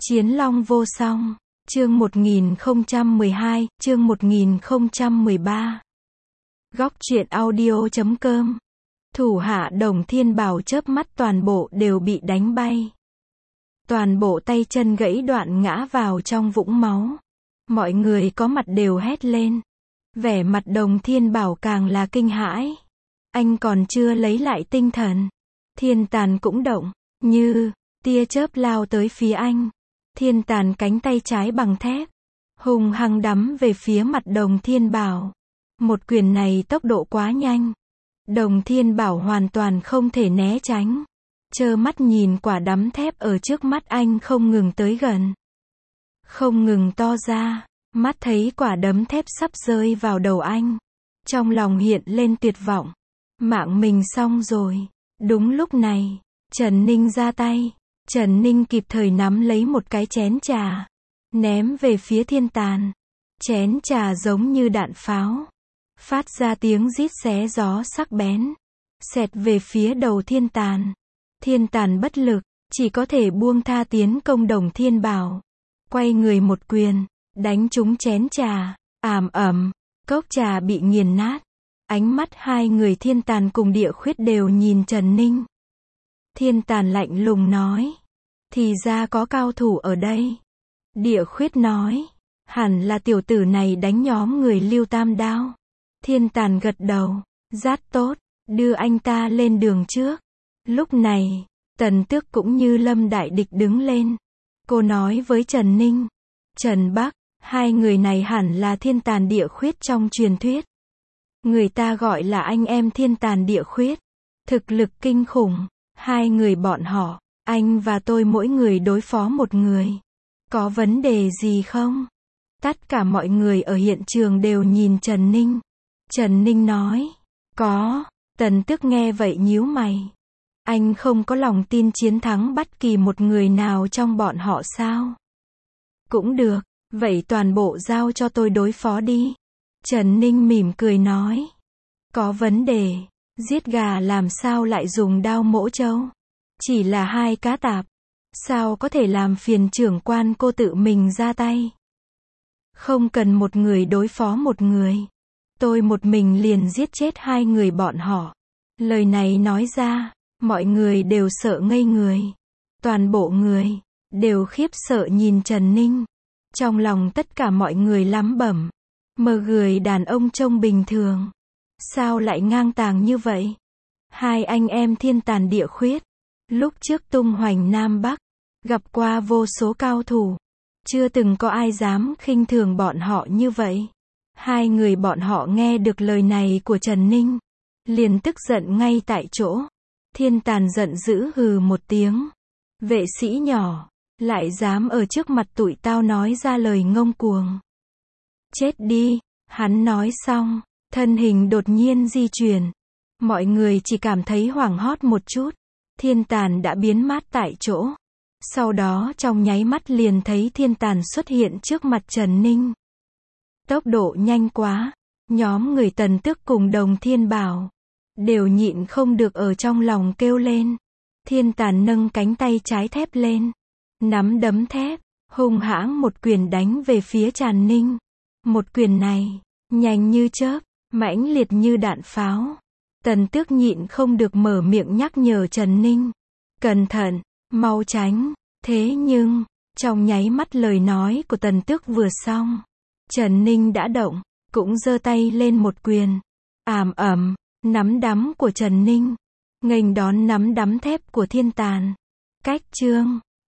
Chiến Long vô song. Chương 1012, chương 1013. Góc truyện audio.com. Thủ hạ Đồng Thiên Bảo chớp mắt toàn bộ đều bị đánh bay. Toàn bộ tay chân gãy đoạn ngã vào trong vũng máu. Mọi người có mặt đều hét lên. Vẻ mặt Đồng Thiên Bảo càng là kinh hãi. Anh còn chưa lấy lại tinh thần. Thiên Tàn cũng động, như tia chớp lao tới phía anh. Thiên Tàn cánh tay trái bằng thép, hung hăng đấm về phía mặt Đồng Thiên Bảo. Một quyền này tốc độ quá nhanh. Đồng Thiên Bảo hoàn toàn không thể né tránh. Trơ mắt nhìn quả đấm thép ở trước mắt anh không ngừng tới gần. Không ngừng to ra, mắt thấy quả đấm thép sắp rơi vào đầu anh. Trong lòng hiện lên tuyệt vọng. Mạng mình xong rồi. Đúng lúc này, Trần Ninh ra tay. Trần Ninh kịp thời nắm lấy một cái chén trà, ném về phía Thiên Tàn. Chén trà giống như đạn pháo, phát ra tiếng rít xé gió sắc bén, xẹt về phía đầu Thiên Tàn. Thiên Tàn bất lực, chỉ có thể buông tha tiến công Đồng Thiên Bảo. Quay người một quyền, đánh trúng chén trà, ầm ầm, cốc trà bị nghiền nát. Ánh mắt hai người Thiên Tàn cùng Địa Khuyết đều nhìn Trần Ninh. Thiên Tàn lạnh lùng nói. Thì ra có cao thủ ở đây. Địa Khuyết nói. Hẳn là tiểu tử này đánh nhóm người Lưu Tam Đao. Thiên Tàn gật đầu. Rất tốt, đưa anh ta lên đường trước. Lúc này, Tần Tước cũng như lâm đại địch đứng lên. Cô nói với Trần Ninh. Trần Bắc, hai người này hẳn là Thiên Tàn Địa Khuyết trong truyền thuyết. Người ta gọi là anh em Thiên Tàn Địa Khuyết. Thực lực kinh khủng. Hai người bọn họ, anh và tôi mỗi người đối phó một người. Có vấn đề gì không? Tất cả mọi người ở hiện trường đều nhìn Trần Ninh. Trần Ninh nói. Có. Tần Tước nghe vậy nhíu mày. Anh không có lòng tin chiến thắng bất kỳ một người nào trong bọn họ sao? Cũng được. Vậy toàn bộ giao cho tôi đối phó đi. Trần Ninh mỉm cười nói. Có vấn đề. Giết gà làm sao lại dùng đao mổ trâu? Chỉ là hai cá tạp. Sao có thể làm phiền trưởng quan cô tự mình ra tay? Không cần một người đối phó một người. Tôi một mình liền giết chết hai người bọn họ. Lời này nói ra, mọi người đều sợ ngây người. Toàn bộ người đều khiếp sợ nhìn Trần Ninh. Trong lòng tất cả mọi người lắm bẩm. Mờ người đàn ông trông bình thường. Sao lại ngang tàng như vậy? Hai anh em Thiên Tàn Địa Khuyết. Lúc trước tung hoành Nam Bắc. Gặp qua vô số cao thủ. Chưa từng có ai dám khinh thường bọn họ như vậy. Hai người bọn họ nghe được lời này của Trần Ninh. Liền tức giận ngay tại chỗ. Thiên Tàn giận dữ hừ một tiếng. Vệ sĩ nhỏ. Lại dám ở trước mặt tụi tao nói ra lời ngông cuồng. Chết đi. Hắn nói xong. Thân hình đột nhiên di chuyển. Mọi người chỉ cảm thấy hoảng hốt một chút. Thiên Tàn đã biến mất tại chỗ. Sau đó trong nháy mắt liền thấy Thiên Tàn xuất hiện trước mặt Trần Ninh. Tốc độ nhanh quá. Nhóm người Tần Tước cùng Đồng Thiên Bảo đều nhịn không được ở trong lòng kêu lên. Thiên Tàn nâng cánh tay trái thép lên. Nắm đấm thép. Hung hãn một quyền đánh về phía Trần Ninh. Một quyền này nhanh như chớp, mãnh liệt như đạn pháo. Tần Tước nhịn không được mở miệng nhắc nhở Trần Ninh. Cẩn thận, mau tránh. Thế nhưng, trong nháy mắt lời nói của Tần Tước vừa xong, Trần Ninh đã động, cũng giơ tay lên một quyền. Ầm ầm, nắm đấm của Trần Ninh nghênh đón nắm đấm thép của Thiên Tàn. Cách chương